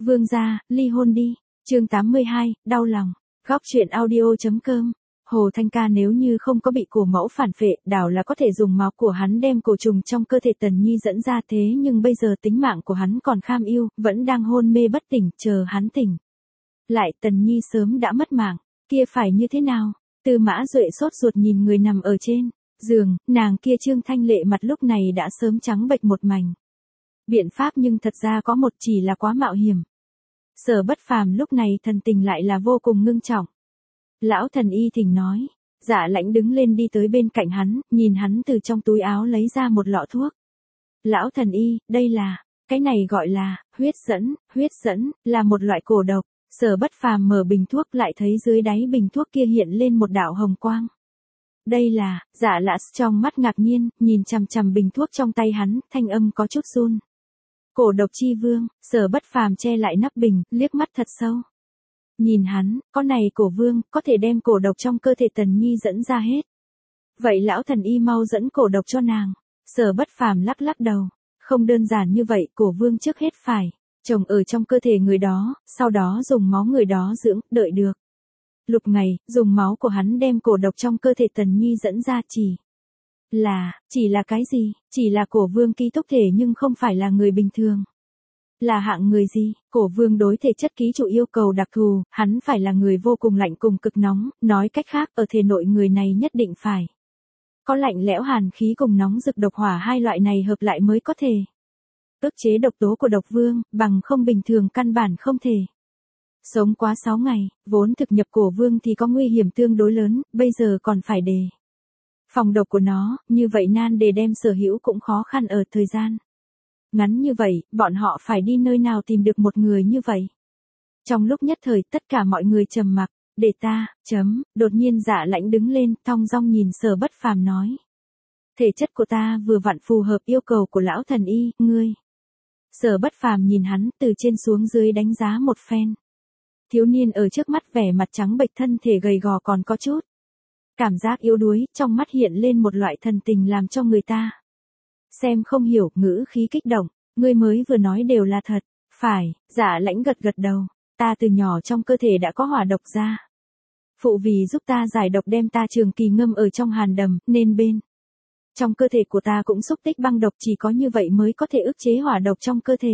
Vương gia, ly hôn đi. Chương 82, đau lòng. Góc truyện audio.com. Hồ Thanh Ca nếu như không có bị cổ mẫu phản phệ, đảo là có thể dùng máu của hắn đem cổ trùng trong cơ thể Tần Nhi dẫn ra, thế nhưng bây giờ tính mạng của hắn còn kham ưu, vẫn đang hôn mê bất tỉnh, chờ hắn tỉnh lại Tần Nhi sớm đã mất mạng, kia phải như thế nào? Tư Mã Duệ sốt ruột nhìn người nằm ở trên giường, nàng kia Trương Thanh Lệ mặt lúc này đã sớm trắng bệch một mảnh. Biện pháp nhưng thật ra có một, chỉ là quá mạo hiểm. Sở Bất Phàm lúc này thần tình lại là vô cùng ngưng trọng. Lão thần y thỉnh nói. Dạ Lãnh đứng lên đi tới bên cạnh hắn, nhìn hắn từ trong túi áo lấy ra một lọ thuốc. Lão thần y, đây là, cái này gọi là, huyết dẫn, là một loại cổ độc. Sở Bất Phàm mở bình thuốc lại thấy dưới đáy bình thuốc kia hiện lên một đạo hồng quang. Đây là, Dạ Lã trong mắt ngạc nhiên, nhìn chằm chằm bình thuốc trong tay hắn, thanh âm có chút run. Cổ độc chi vương, Sở Bất Phàm che lại nắp bình, liếc mắt thật sâu. Nhìn hắn, con này cổ vương, có thể đem cổ độc trong cơ thể Tần Nhi dẫn ra hết. Vậy lão thần y mau dẫn cổ độc cho nàng. Sở Bất Phàm lắc lắc đầu. Không đơn giản như vậy, cổ vương trước hết phải trồng ở trong cơ thể người đó, sau đó dùng máu người đó dưỡng, đợi được lục ngày, dùng máu của hắn đem cổ độc trong cơ thể Tần Nhi dẫn ra, chỉ là cái gì? Chỉ là cổ vương ký túc thể nhưng không phải là người bình thường. Là hạng người gì? Cổ vương đối thể chất ký chủ yêu cầu đặc thù, hắn phải là người vô cùng lạnh cùng cực nóng, nói cách khác ở thể nội người này nhất định phải có lạnh lẽo hàn khí cùng nóng rực độc hỏa, hai loại này hợp lại mới có thể ức chế độc tố của độc vương, bằng không bình thường căn bản không thể sống quá 6 ngày, vốn thực nhập cổ vương thì có nguy hiểm tương đối lớn, bây giờ còn phải đề phòng độc của nó, như vậy nan đề đem sở hữu cũng khó khăn ở thời gian ngắn như vậy, bọn họ phải đi nơi nào tìm được một người như vậy? Trong lúc nhất thời tất cả mọi người trầm mặc, để ta, đột nhiên Dạ Lãnh đứng lên, thong dong nhìn Sở Bất Phàm nói. Thể chất của ta vừa vặn phù hợp yêu cầu của lão thần y, ngươi. Sở Bất Phàm nhìn hắn từ trên xuống dưới đánh giá một phen. Thiếu niên ở trước mắt vẻ mặt trắng bệch, thân thể gầy gò còn có chút cảm giác yếu đuối, trong mắt hiện lên một loại thần tình làm cho người ta xem không hiểu, ngữ khí kích động, ngươi mới vừa nói đều là thật, phải? Dạ Lãnh gật gật đầu, ta từ nhỏ trong cơ thể đã có hỏa độc ra. Phụ vì giúp ta giải độc đem ta trường kỳ ngâm ở trong hàn đầm, nên bên trong cơ thể của ta cũng xúc tích băng độc, chỉ có như vậy mới có thể ức chế hỏa độc trong cơ thể.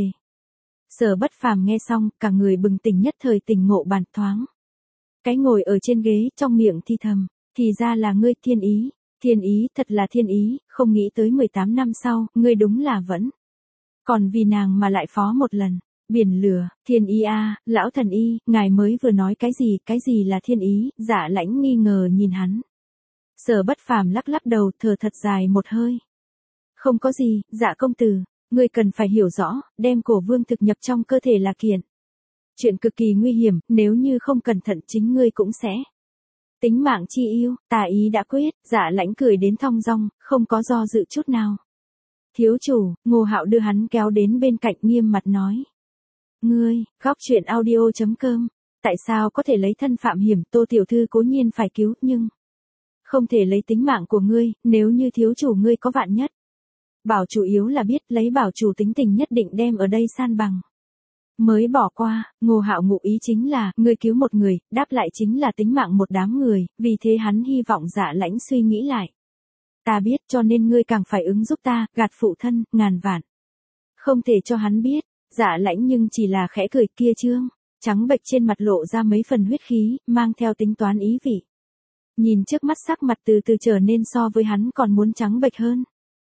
Sở Bất Phàm nghe xong, cả người bừng tỉnh, nhất thời tỉnh ngộ bàn thoáng. Cái ngồi ở trên ghế, trong miệng thì thầm, thì ra là ngươi, thiên ý. Thiên ý, thật là thiên ý, không nghĩ tới 18 năm sau, ngươi đúng là vẫn còn vì nàng mà lại phó một lần. Biển lửa, thiên ý a, lão thần y, ngài mới vừa nói cái gì là thiên ý? Dạ Lãnh nghi ngờ nhìn hắn. Sở Bất Phàm lắc lắc đầu, thở thật dài một hơi. Không có gì, Dạ công tử, ngươi cần phải hiểu rõ, đem cổ vương thực nhập trong cơ thể là chuyện cực kỳ nguy hiểm, nếu như không cẩn thận chính ngươi cũng sẽ tính mạng chi yêu, tà ý đã quyết. Dạ Lãnh cười đến thong dong, không có do dự chút nào. Thiếu chủ, Ngô Hạo đưa hắn kéo đến bên cạnh, nghiêm mặt nói. Ngươi, góc truyện audio.com, tại sao có thể lấy thân phạm hiểm? Tô tiểu thư cố nhiên phải cứu, nhưng không thể lấy tính mạng của ngươi, nếu như thiếu chủ ngươi có vạn nhất. Bảo chủ yếu là biết lấy bảo chủ tính tình nhất định đem ở đây san bằng. Mới bỏ qua, Ngô Hạo ngụ ý chính là, ngươi cứu một người, đáp lại chính là tính mạng một đám người, vì thế hắn hy vọng Dạ Lãnh suy nghĩ lại. Ta biết, cho nên ngươi càng phải ứng giúp ta, gạt phụ thân, ngàn vạn không thể cho hắn biết. Dạ Lãnh nhưng chỉ là khẽ cười, kia Trương trắng bệch trên mặt lộ ra mấy phần huyết khí, mang theo tính toán ý vị. Nhìn trước mắt sắc mặt từ từ trở nên so với hắn còn muốn trắng bệch hơn.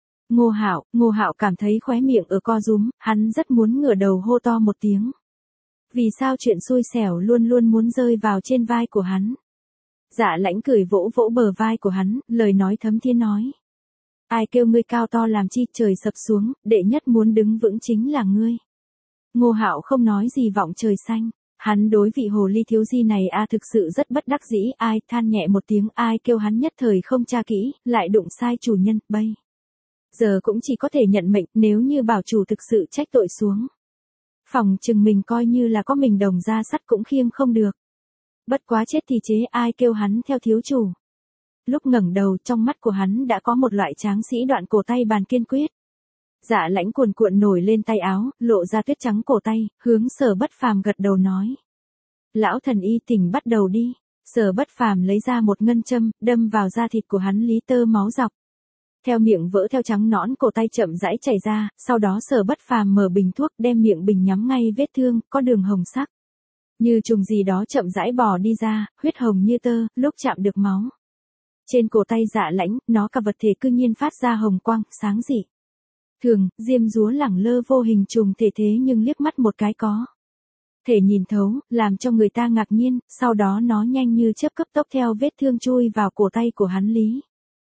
Ngô Hạo cảm thấy khóe miệng ở co rúm, hắn rất muốn ngửa đầu hô to một tiếng. Vì sao chuyện xui xẻo luôn luôn muốn rơi vào trên vai của hắn? Dạ Lãnh cười vỗ vỗ bờ vai của hắn, lời nói thấm thiên nói. Ai kêu ngươi cao to làm chi, trời sập xuống, đệ nhất muốn đứng vững chính là ngươi. Ngô Hạo không nói gì vọng trời xanh. Hắn đối vị hồ ly thiếu di này thực sự rất bất đắc dĩ, ai than nhẹ một tiếng, ai kêu hắn nhất thời không tra kỹ, lại đụng sai chủ nhân, bây giờ cũng chỉ có thể nhận mệnh, nếu như bảo chủ thực sự trách tội xuống. Phòng chừng mình coi như là có mình đồng ra sắt cũng khiêng không được. Bất quá chết thì chế, ai kêu hắn theo thiếu chủ. Lúc ngẩng đầu, trong mắt của hắn đã có một loại tráng sĩ đoạn cổ tay bàn kiên quyết. Dạ Lãnh cuồn cuộn nổi lên tay áo, lộ ra tuyết trắng cổ tay, hướng Sở Bất Phàm gật đầu nói. Lão thần y tỉnh bắt đầu đi. Sở Bất Phàm lấy ra một ngân châm, đâm vào da thịt của hắn lý tơ máu dọc. Theo miệng vỡ theo trắng nõn cổ tay chậm rãi chảy ra, sau đó Sở Bất Phàm mở bình thuốc đem miệng bình nhắm ngay vết thương, có đường hồng sắc. Như trùng gì đó chậm rãi bò đi ra, huyết hồng như tơ, lúc chạm được máu. Trên cổ tay Dạ Lãnh, nó cả vật thể cư nhiên phát ra hồng quang, sáng dị. Thường, diêm dúa lẳng lơ vô hình trùng thể thế nhưng liếc mắt một cái có thể nhìn thấu, làm cho người ta ngạc nhiên, sau đó nó nhanh như chớp cấp tốc theo vết thương chui vào cổ tay của hắn lý.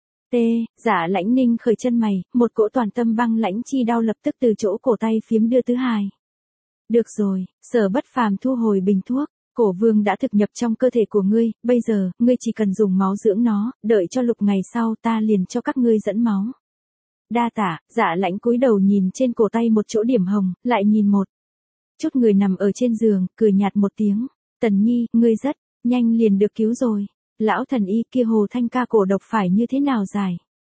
Dạ Lãnh ninh khởi chân mày, một cỗ toàn tâm băng lãnh chi đau lập tức từ chỗ cổ tay phiếm đưa thứ hai. Được rồi, Sở Bất Phàm thu hồi bình thuốc, cổ vương đã thực nhập trong cơ thể của ngươi, bây giờ, ngươi chỉ cần dùng máu dưỡng nó, đợi cho lục ngày sau ta liền cho các ngươi dẫn máu. Đa tạ. Dạ Lãnh cúi đầu nhìn trên cổ tay một chỗ điểm hồng, lại nhìn một chút người nằm ở trên giường, cười nhạt một tiếng. Tần Nhi, ngươi rất nhanh liền được cứu rồi. Lão thần y kia Hồ Thanh Ca cổ độc phải như thế nào giải?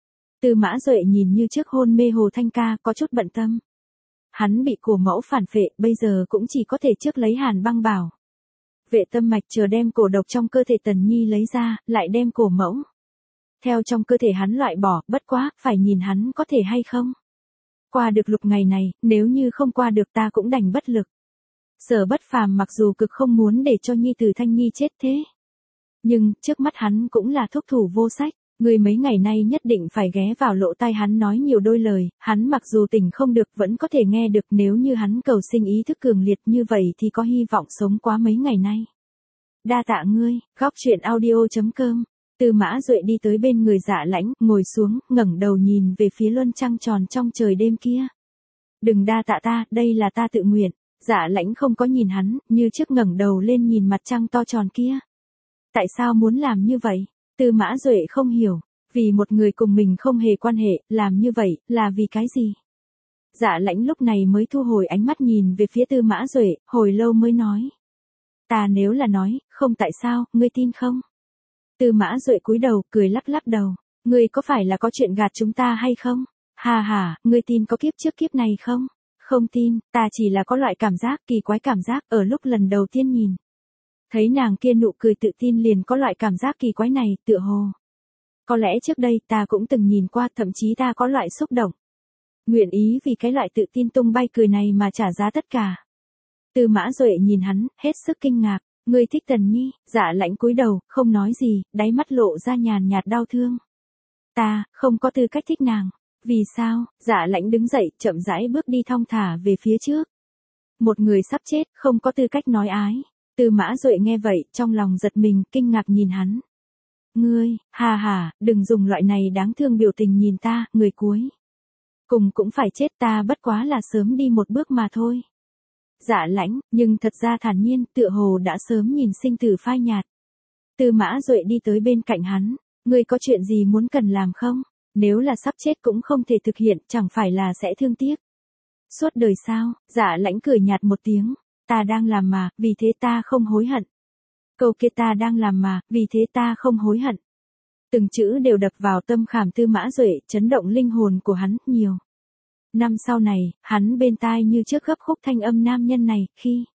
Tư Mã Duệ nhìn như trước hôn mê Hồ Thanh Ca có chút bận tâm. Hắn bị cổ mẫu phản phệ, bây giờ cũng chỉ có thể trước lấy Hàn Băng Bảo vệ tâm mạch chờ đem cổ độc trong cơ thể Tần Nhi lấy ra, lại đem cổ mẫu theo trong cơ thể hắn loại bỏ, bất quá, phải nhìn hắn có thể hay không. Qua được lục ngày này, nếu như không qua được ta cũng đành bất lực. Sở Bất Phàm mặc dù cực không muốn để cho nhi tử Thanh Nhi chết thế. Nhưng, trước mắt hắn cũng là thúc thủ vô sách, người mấy ngày nay nhất định phải ghé vào lỗ tai hắn nói nhiều đôi lời, hắn mặc dù tỉnh không được vẫn có thể nghe được, nếu như hắn cầu sinh ý thức cường liệt như vậy thì có hy vọng sống quá mấy ngày nay. Đa tạ ngươi. Góc truyện audio.com. Tư Mã Duệ đi tới bên người Dạ Lãnh, ngồi xuống, ngẩng đầu nhìn về phía luân trăng tròn trong trời đêm kia. Đừng đa tạ ta, đây là ta tự nguyện. Dạ Lãnh không có nhìn hắn, như trước ngẩng đầu lên nhìn mặt trăng to tròn kia. Tại sao muốn làm như vậy? Tư Mã Duệ không hiểu, vì một người cùng mình không hề quan hệ, làm như vậy, là vì cái gì? Dạ Lãnh lúc này mới thu hồi ánh mắt nhìn về phía Tư Mã Duệ, hồi lâu mới nói. Ta nếu là nói, không tại sao, ngươi tin không? Tư Mã Duệ cúi đầu, cười lắc lắc đầu. Ngươi có phải là có chuyện gạt chúng ta hay không? Hà hà, ngươi tin có kiếp trước kiếp này không? Không tin, ta chỉ là có loại cảm giác, kỳ quái cảm giác, ở lúc lần đầu tiên nhìn. Thấy nàng kia nụ cười tự tin liền có loại cảm giác kỳ quái này, tựa hồ. Có lẽ trước đây ta cũng từng nhìn qua, thậm chí ta có loại xúc động. Nguyện ý vì cái loại tự tin tung bay cười này mà trả giá tất cả. Tư Mã Duệ nhìn hắn, hết sức kinh ngạc. Ngươi thích Tần Nhi? Dạ Lãnh cúi đầu, không nói gì, đáy mắt lộ ra nhàn nhạt đau thương. Ta, không có tư cách thích nàng. Vì sao? Dạ Lãnh đứng dậy, chậm rãi bước đi thong thả về phía trước. Một người sắp chết, không có tư cách nói ái. Tư Mã Duệ nghe vậy, trong lòng giật mình, kinh ngạc nhìn hắn. Ngươi, hà hà, đừng dùng loại này đáng thương biểu tình nhìn ta, người cuối. Cùng cũng phải chết, ta bất quá là sớm đi một bước mà thôi. Dạ Lãnh, nhưng thật ra thản nhiên, tựa hồ đã sớm nhìn sinh tử phai nhạt. Tư Mã Duệ đi tới bên cạnh hắn. Ngươi có chuyện gì muốn cần làm không? Nếu là sắp chết cũng không thể thực hiện, chẳng phải là sẽ thương tiếc. Suốt đời sao? Dạ Lãnh cười nhạt một tiếng. Ta đang làm mà, vì thế ta không hối hận. Câu kia ta đang làm mà, vì thế ta không hối hận. Từng chữ đều đập vào tâm khảm Tư Mã Duệ, chấn động linh hồn của hắn, nhiều. Năm sau này, hắn bên tai như trước gấp khúc thanh âm nam nhân này, khi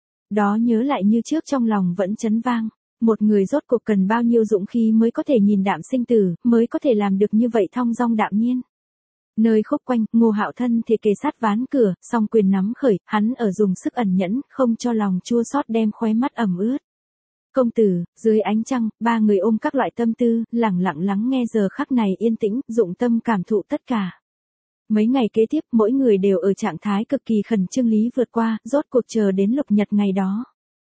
đó nhớ lại như trước trong lòng vẫn chấn vang. Một người rốt cuộc cần bao nhiêu dũng khí mới có thể nhìn đạm sinh tử, mới có thể làm được như vậy thong dong đạm nhiên. Nơi khúc quanh, Ngô Hạo thân thì kề sát ván cửa, song quyền nắm khởi, hắn ở dùng sức ẩn nhẫn, không cho lòng chua xót đem khóe mắt ẩm ướt. Công tử, dưới ánh trăng, ba người ôm các loại tâm tư, lẳng lặng lắng nghe giờ khắc này yên tĩnh, dụng tâm cảm thụ tất cả. Mấy ngày kế tiếp, mỗi người đều ở trạng thái cực kỳ khẩn trương lý vượt qua, rốt cuộc chờ đến lục nhật ngày đó.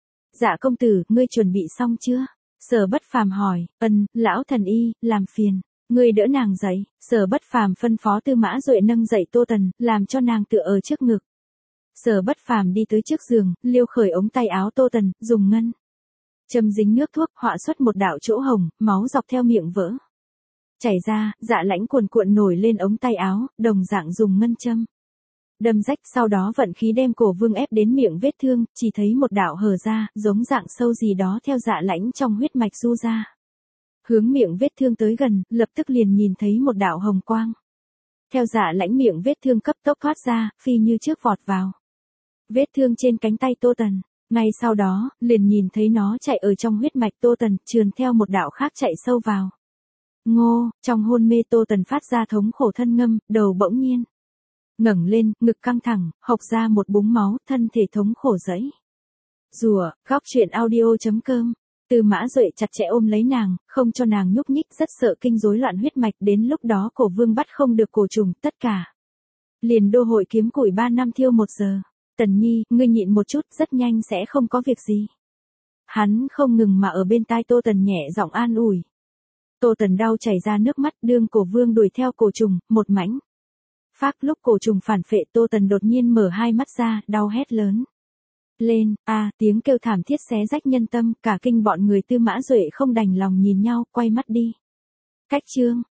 Dạ công tử, ngươi chuẩn bị xong chưa? Sở Bất Phàm hỏi. Lão thần y, làm phiền. Ngươi đỡ nàng dậy. Sở Bất Phàm phân phó Tư Mã Duệ nâng dậy Tô Tần, làm cho nàng tựa ở trước ngực. Sở Bất Phàm đi tới trước giường, liêu khởi ống tay áo Tô Tần, dùng ngân châm dính nước thuốc, họa xuất một đạo chỗ hồng, máu dọc theo miệng vỡ chảy ra. Dạ Lãnh cuồn cuộn nổi lên ống tay áo, đồng dạng dùng ngân châm đâm rách, sau đó vận khí đem cổ vương ép đến miệng vết thương, chỉ thấy một đạo hở ra, giống dạng sâu gì đó theo Dạ Lãnh trong huyết mạch du ra. Hướng miệng vết thương tới gần, lập tức liền nhìn thấy một đạo hồng quang. Theo Dạ Lãnh miệng vết thương cấp tốc thoát ra, phi như trước vọt vào. Vết thương trên cánh tay Tô Tần, ngay sau đó, liền nhìn thấy nó chạy ở trong huyết mạch Tô Tần, trườn theo một đạo khác chạy sâu vào. Ngô, trong hôn mê Tô Tần phát ra thống khổ thân ngâm, đầu bỗng nhiên ngẩng lên, ngực căng thẳng, hộc ra một búng máu, thân thể thống khổ rẫy. Rùa, góc chuyện audio.com. Tư Mã Duệ chặt chẽ ôm lấy nàng, không cho nàng nhúc nhích, rất sợ kinh rối loạn huyết mạch, đến lúc đó Cổ Vương bắt không được cổ trùng, tất cả liền đô hội kiếm củi 3 năm thiêu 1 giờ. Tần Nhi, ngươi nhịn một chút, rất nhanh sẽ không có việc gì. Hắn không ngừng mà ở bên tai Tô Tần nhẹ giọng an ủi. Tô Tần đau chảy ra nước mắt, đương Cổ Vương đuổi theo cổ trùng, một mảnh phác lúc cổ trùng phản phệ, Tô Tần đột nhiên mở hai mắt ra, đau hét lớn lên, tiếng kêu thảm thiết xé rách nhân tâm, cả kinh bọn người Tư Mã Duệ không đành lòng nhìn nhau, quay mắt đi. Cách chương